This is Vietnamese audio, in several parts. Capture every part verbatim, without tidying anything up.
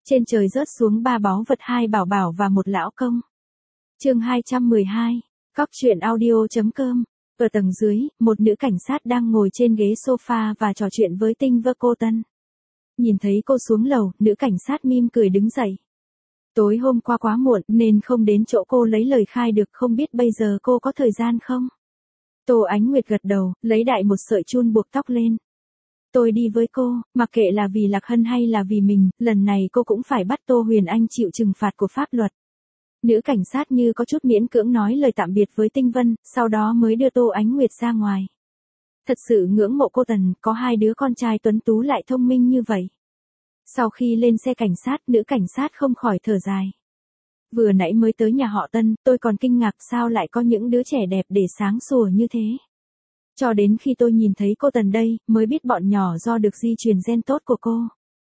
Trên trời rớt xuống ba báu vật, hai bảo bảo và một lão công. Chương hai trăm mười hai, Cóc truyện audio.com. Ở tầng dưới, một nữ cảnh sát đang ngồi trên ghế sofa và trò chuyện với Tinh Vơ Cô Tân. Nhìn thấy cô xuống lầu, nữ cảnh sát mỉm cười đứng dậy. Tối hôm qua quá muộn nên không đến chỗ cô lấy lời khai được, không biết bây giờ cô có thời gian không? Tô Ánh Nguyệt gật đầu, lấy đại một sợi chun buộc tóc lên. Tôi đi với cô, mặc kệ là vì Lạc Hân hay là vì mình, lần này cô cũng phải bắt Tô Huyền Anh chịu trừng phạt của pháp luật. Nữ cảnh sát như có chút miễn cưỡng nói lời tạm biệt với Tinh Vân, sau đó mới đưa Tô Ánh Nguyệt ra ngoài. Thật sự ngưỡng mộ cô Tần, có hai đứa con trai tuấn tú lại thông minh như vậy. Sau khi lên xe cảnh sát, nữ cảnh sát không khỏi thở dài. Vừa nãy mới tới nhà họ Tân, tôi còn kinh ngạc sao lại có những đứa trẻ đẹp để sáng sủa như thế. Cho đến khi tôi nhìn thấy cô Tần đây, mới biết bọn nhỏ do được di truyền gen tốt của cô.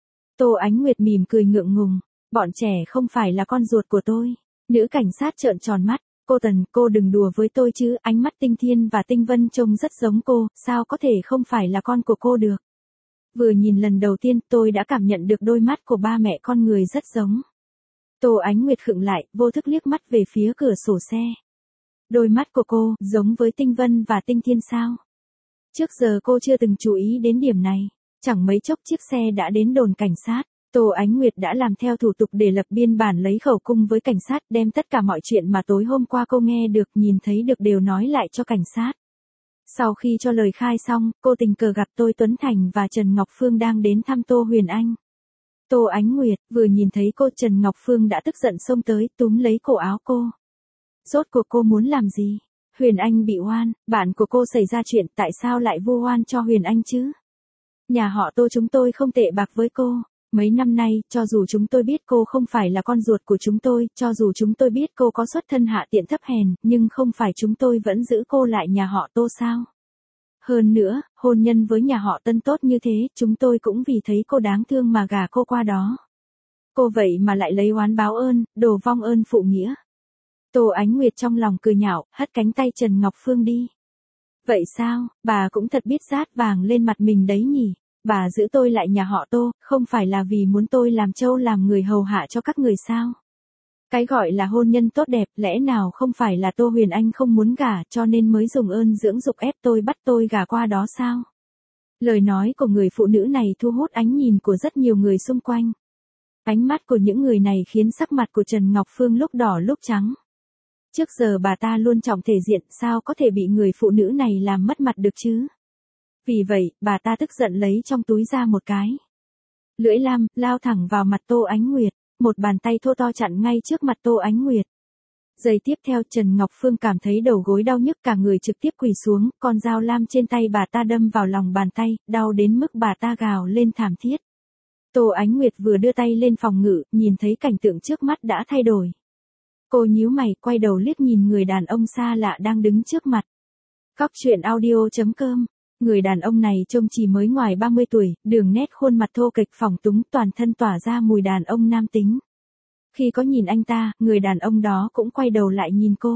Tô Ánh Nguyệt mỉm cười ngượng ngùng, bọn trẻ không phải là con ruột của tôi. Nữ cảnh sát trợn tròn mắt, cô Tần, cô đừng đùa với tôi chứ, ánh mắt Tinh Thiên và Tinh Vân trông rất giống cô, sao có thể không phải là con của cô được. Vừa nhìn lần đầu tiên tôi đã cảm nhận được đôi mắt của ba mẹ con người rất giống. Tô Ánh Nguyệt khựng lại, vô thức liếc mắt về phía cửa sổ xe. Đôi mắt của cô, giống với Tinh Vân và Tinh Thiên sao? Trước giờ cô chưa từng chú ý đến điểm này. Chẳng mấy chốc chiếc xe đã đến đồn cảnh sát. Tô Ánh Nguyệt đã làm theo thủ tục để lập biên bản lấy khẩu cung với cảnh sát, đem tất cả mọi chuyện mà tối hôm qua cô nghe được, nhìn thấy được đều nói lại cho cảnh sát. Sau khi cho lời khai xong, cô tình cờ gặp Tôi Tuấn Thành và Trần Ngọc Phương đang đến thăm Tô Huyền Anh. Tô Ánh Nguyệt vừa nhìn thấy cô, Trần Ngọc Phương đã tức giận xông tới, túm lấy cổ áo cô. Rốt cuộc cô muốn làm gì? Huyền Anh bị oan, bạn của cô xảy ra chuyện, tại sao lại vu oan cho Huyền Anh chứ? Nhà họ Tô chúng tôi không tệ bạc với cô. Mấy năm nay, cho dù chúng tôi biết cô không phải là con ruột của chúng tôi, cho dù chúng tôi biết cô có xuất thân hạ tiện thấp hèn, nhưng không phải chúng tôi vẫn giữ cô lại nhà họ Tô sao? Hơn nữa, hôn nhân với nhà họ Tân tốt như thế, chúng tôi cũng vì thấy cô đáng thương mà gả cô qua đó. Cô vậy mà lại lấy oán báo ơn, đồ vong ơn phụ nghĩa. Tô Ánh Nguyệt trong lòng cười nhạo, hất cánh tay Trần Ngọc Phương đi. Vậy sao, bà cũng thật biết rát vàng lên mặt mình đấy nhỉ? Bà giữ tôi lại nhà họ Tô, không phải là vì muốn tôi làm trâu làm người hầu hạ cho các người sao? Cái gọi là hôn nhân tốt đẹp, lẽ nào không phải là Tô Huyền Anh không muốn gả cho nên mới dùng ơn dưỡng dục ép tôi bắt tôi gả qua đó sao? Lời nói của người phụ nữ này thu hút ánh nhìn của rất nhiều người xung quanh. Ánh mắt của những người này khiến sắc mặt của Trần Ngọc Phương lúc đỏ lúc trắng. Trước giờ bà ta luôn trọng thể diện, sao có thể bị người phụ nữ này làm mất mặt được chứ? Vì vậy, bà ta tức giận lấy trong túi ra một cái lưỡi lam, lao thẳng vào mặt Tô Ánh Nguyệt, một bàn tay thô to chặn ngay trước mặt Tô Ánh Nguyệt. Giây tiếp theo Trần Ngọc Phương cảm thấy đầu gối đau nhức, cả người trực tiếp quỳ xuống, con dao lam trên tay bà ta đâm vào lòng bàn tay, đau đến mức bà ta gào lên thảm thiết. Tô Ánh Nguyệt vừa đưa tay lên phòng ngự, nhìn thấy cảnh tượng trước mắt đã thay đổi. Cô nhíu mày, quay đầu liếc nhìn người đàn ông xa lạ đang đứng trước mặt. Cóc truyện audio.com. Người đàn ông này trông chỉ mới ngoài ba mươi tuổi, đường nét khuôn mặt thô kệch phỏng túng, toàn thân tỏa ra mùi đàn ông nam tính. Khi có nhìn anh ta, người đàn ông đó cũng quay đầu lại nhìn cô.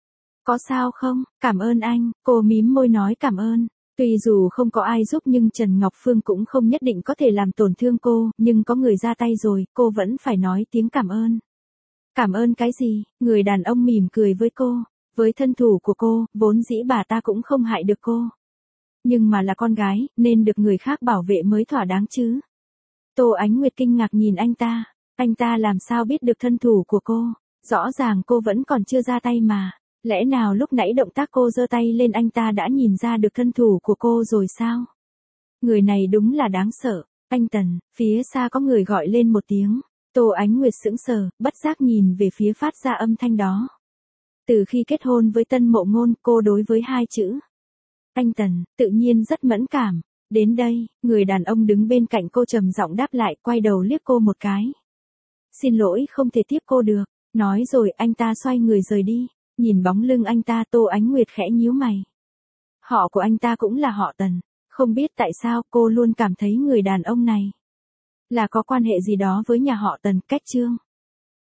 Có sao không? Cảm ơn anh, cô mím môi nói cảm ơn. Tuy dù không có ai giúp nhưng Trần Ngọc Phương cũng không nhất định có thể làm tổn thương cô, nhưng có người ra tay rồi, cô vẫn phải nói tiếng cảm ơn. Cảm ơn cái gì? Người đàn ông mỉm cười với cô. Với thân thủ của cô, vốn dĩ bà ta cũng không hại được cô. Nhưng mà là con gái, nên được người khác bảo vệ mới thỏa đáng chứ. Tô Ánh Nguyệt kinh ngạc nhìn anh ta. Anh ta làm sao biết được thân thủ của cô? Rõ ràng cô vẫn còn chưa ra tay mà. Lẽ nào lúc nãy động tác cô giơ tay lên anh ta đã nhìn ra được thân thủ của cô rồi sao? Người này đúng là đáng sợ. Anh Tần, phía xa có người gọi lên một tiếng. Tô Ánh Nguyệt sững sờ, bất giác nhìn về phía phát ra âm thanh đó. Từ khi kết hôn với Tân Mộ Ngôn, cô đối với hai chữ anh Tần, tự nhiên rất mẫn cảm. Đến đây, người đàn ông đứng bên cạnh cô trầm giọng đáp lại, quay đầu liếc cô một cái. Xin lỗi không thể tiếp cô được. Nói rồi anh ta xoay người rời đi. Nhìn bóng lưng anh ta, Tô Ánh Nguyệt khẽ nhíu mày. Họ của anh ta cũng là họ Tần. Không biết tại sao cô luôn cảm thấy người đàn ông này là có quan hệ gì đó với nhà họ Tần. Cách chương